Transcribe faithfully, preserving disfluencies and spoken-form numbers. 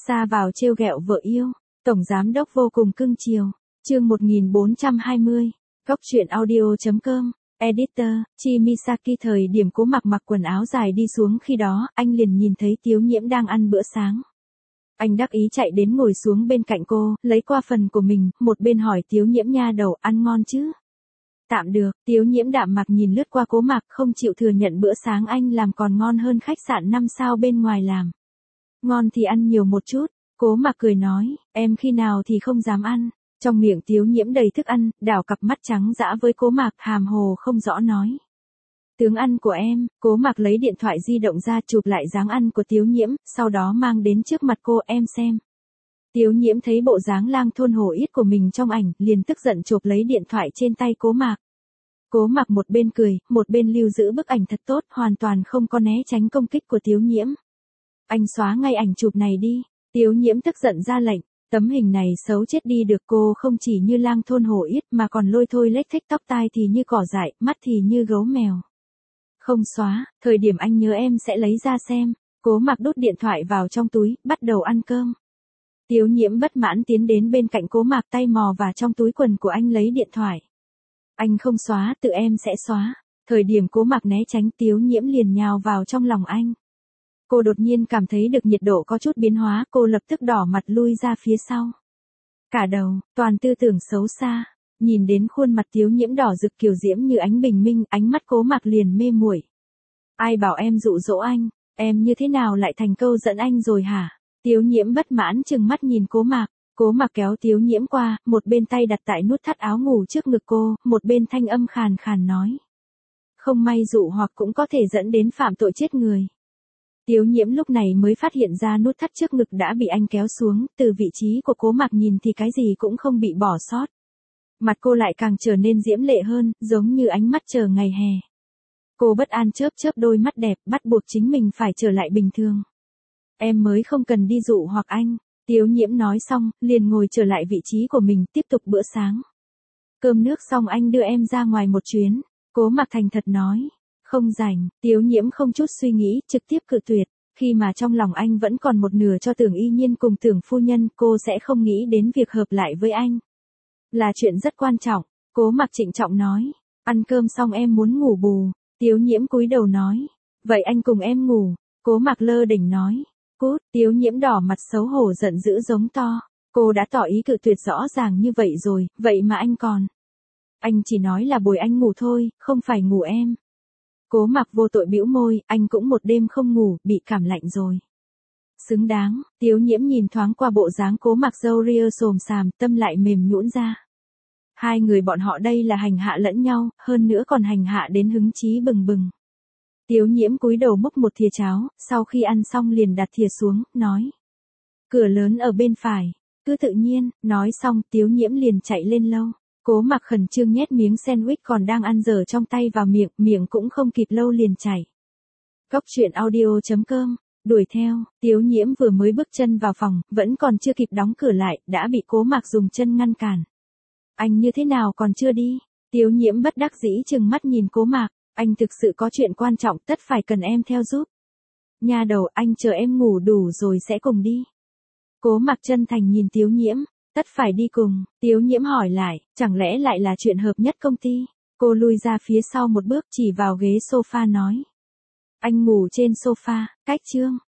Xa vào trêu ghẹo vợ yêu, tổng giám đốc vô cùng cưng chiều. Chương một nghìn bốn trăm hai mươi. Góc truyện audio chấm com. Editor, Chi Misaki. Thời điểm Cố Mặc mặc quần áo dài đi xuống khi đó, anh liền nhìn thấy Tiếu Nhiễm đang ăn bữa sáng. Anh đắc ý chạy đến ngồi xuống bên cạnh cô, lấy qua phần của mình, một bên hỏi Tiếu Nhiễm: nha đầu, ăn ngon chứ? Tạm được. Tiếu Nhiễm đạm mặc nhìn lướt qua Cố Mặc, không chịu thừa nhận bữa sáng anh làm còn ngon hơn khách sạn năm sao bên ngoài làm. Ngon thì ăn nhiều một chút. Cố Mặc cười nói, em khi nào thì không dám ăn. Trong miệng Tiếu Nhiễm đầy thức ăn, đảo cặp mắt trắng dã với Cố Mặc, hàm hồ không rõ nói. Tướng ăn của em. Cố Mặc lấy điện thoại di động ra chụp lại dáng ăn của Tiếu Nhiễm, sau đó mang đến trước mặt cô: em xem. Tiếu Nhiễm thấy bộ dáng lang thôn hổ yết của mình trong ảnh, liền tức giận chộp lấy điện thoại trên tay Cố Mặc. Cố Mặc một bên cười, một bên lưu giữ bức ảnh thật tốt, hoàn toàn không có né tránh công kích của Tiếu Nhiễm. Anh xóa ngay ảnh chụp này đi. Tiếu Nhiễm tức giận ra lệnh. Tấm hình này xấu chết đi được. Cô không chỉ như lang thôn hổ yết mà còn lôi thôi lếch thếch, tóc tai thì như cỏ dại, mắt thì như gấu mèo. Không xóa, thời điểm anh nhớ em sẽ lấy ra xem. Cố Mặc đút điện thoại vào trong túi, bắt đầu ăn cơm. Tiếu Nhiễm bất mãn tiến đến bên cạnh Cố Mặc, tay mò vào trong túi quần của anh lấy điện thoại. Anh không xóa, tự em sẽ xóa. Thời điểm Cố Mặc né tránh, Tiếu Nhiễm liền nhào vào trong lòng anh. Cô đột nhiên cảm thấy được nhiệt độ có chút biến hóa, cô lập tức đỏ mặt lui ra phía sau. Cả đầu, toàn tư tưởng xấu xa. Nhìn đến khuôn mặt Tiếu Nhiễm đỏ rực kiều diễm như ánh bình minh, ánh mắt Cố Mặc liền mê muội. Ai bảo em dụ dỗ anh, em như thế nào lại thành câu dẫn anh rồi hả? Tiếu Nhiễm bất mãn trừng mắt nhìn Cố Mặc. Cố Mặc kéo Tiếu Nhiễm qua, một bên tay đặt tại nút thắt áo ngủ trước ngực cô, một bên thanh âm khàn khàn nói. Không may dụ hoặc cũng có thể dẫn đến phạm tội chết người. Tiếu Nhiễm lúc này mới phát hiện ra nút thắt trước ngực đã bị anh kéo xuống, từ vị trí của Cố Mặc nhìn thì cái gì cũng không bị bỏ sót. Mặt cô lại càng trở nên diễm lệ hơn, giống như ánh mắt chờ ngày hè. Cô bất an chớp chớp đôi mắt đẹp, bắt buộc chính mình phải trở lại bình thường. Em mới không cần đi dụ hoặc anh. Tiếu Nhiễm nói xong, liền ngồi trở lại vị trí của mình, tiếp tục bữa sáng. Cơm nước xong anh đưa em ra ngoài một chuyến. Cố Mặc thành thật nói. Không rảnh. Tiếu Nhiễm không chút suy nghĩ, trực tiếp cự tuyệt. Khi mà trong lòng anh vẫn còn một nửa cho Tưởng Y Nhiên cùng Tưởng phu nhân, cô sẽ không nghĩ đến việc hợp lại với anh. Là chuyện rất quan trọng. Cố Mặc trịnh trọng nói. Ăn cơm xong em muốn ngủ bù. Tiếu Nhiễm cúi đầu nói. Vậy anh cùng em ngủ. Cố Mặc lơ đỉnh nói. Cút. Tiếu Nhiễm đỏ mặt xấu hổ giận dữ giống to. Cô đã tỏ ý cự tuyệt rõ ràng như vậy rồi, vậy mà anh còn. Anh chỉ nói là bồi anh ngủ thôi, không phải ngủ em. Cố Mặc vô tội bĩu môi, anh cũng một đêm không ngủ, bị cảm lạnh rồi. Xứng đáng. Tiếu Nhiễm nhìn thoáng qua bộ dáng Cố Mặc râu ria xồm xàm, tâm lại mềm nhũn ra. Hai người bọn họ đây là hành hạ lẫn nhau, hơn nữa còn hành hạ đến hứng chí bừng bừng. Tiếu Nhiễm cúi đầu múc một thìa cháo, sau khi ăn xong liền đặt thìa xuống, nói. Cửa lớn ở bên phải, cứ tự nhiên. Nói xong, Tiếu Nhiễm liền chạy lên lâu. Cố Mặc khẩn trương nhét miếng sandwich còn đang ăn dở trong tay vào miệng, miệng cũng không kịp lâu liền chảy. Góc truyện audio chấm com. Đuổi theo. Tiếu Nhiễm vừa mới bước chân vào phòng, vẫn còn chưa kịp đóng cửa lại, đã bị Cố Mặc dùng chân ngăn cản. Anh như thế nào còn chưa đi? Tiếu Nhiễm bất đắc dĩ trừng mắt nhìn Cố Mặc. Anh thực sự có chuyện quan trọng, tất phải cần em theo giúp. Nha đầu, anh chờ em ngủ đủ rồi sẽ cùng đi. Cố Mặc chân thành nhìn Tiếu Nhiễm. Tất phải đi cùng. Tiếu Nhiễm hỏi lại, chẳng lẽ lại là chuyện hợp nhất công ty? Cô lui ra phía sau một bước, chỉ vào ghế sofa nói. Anh ngủ trên sofa, cách chương.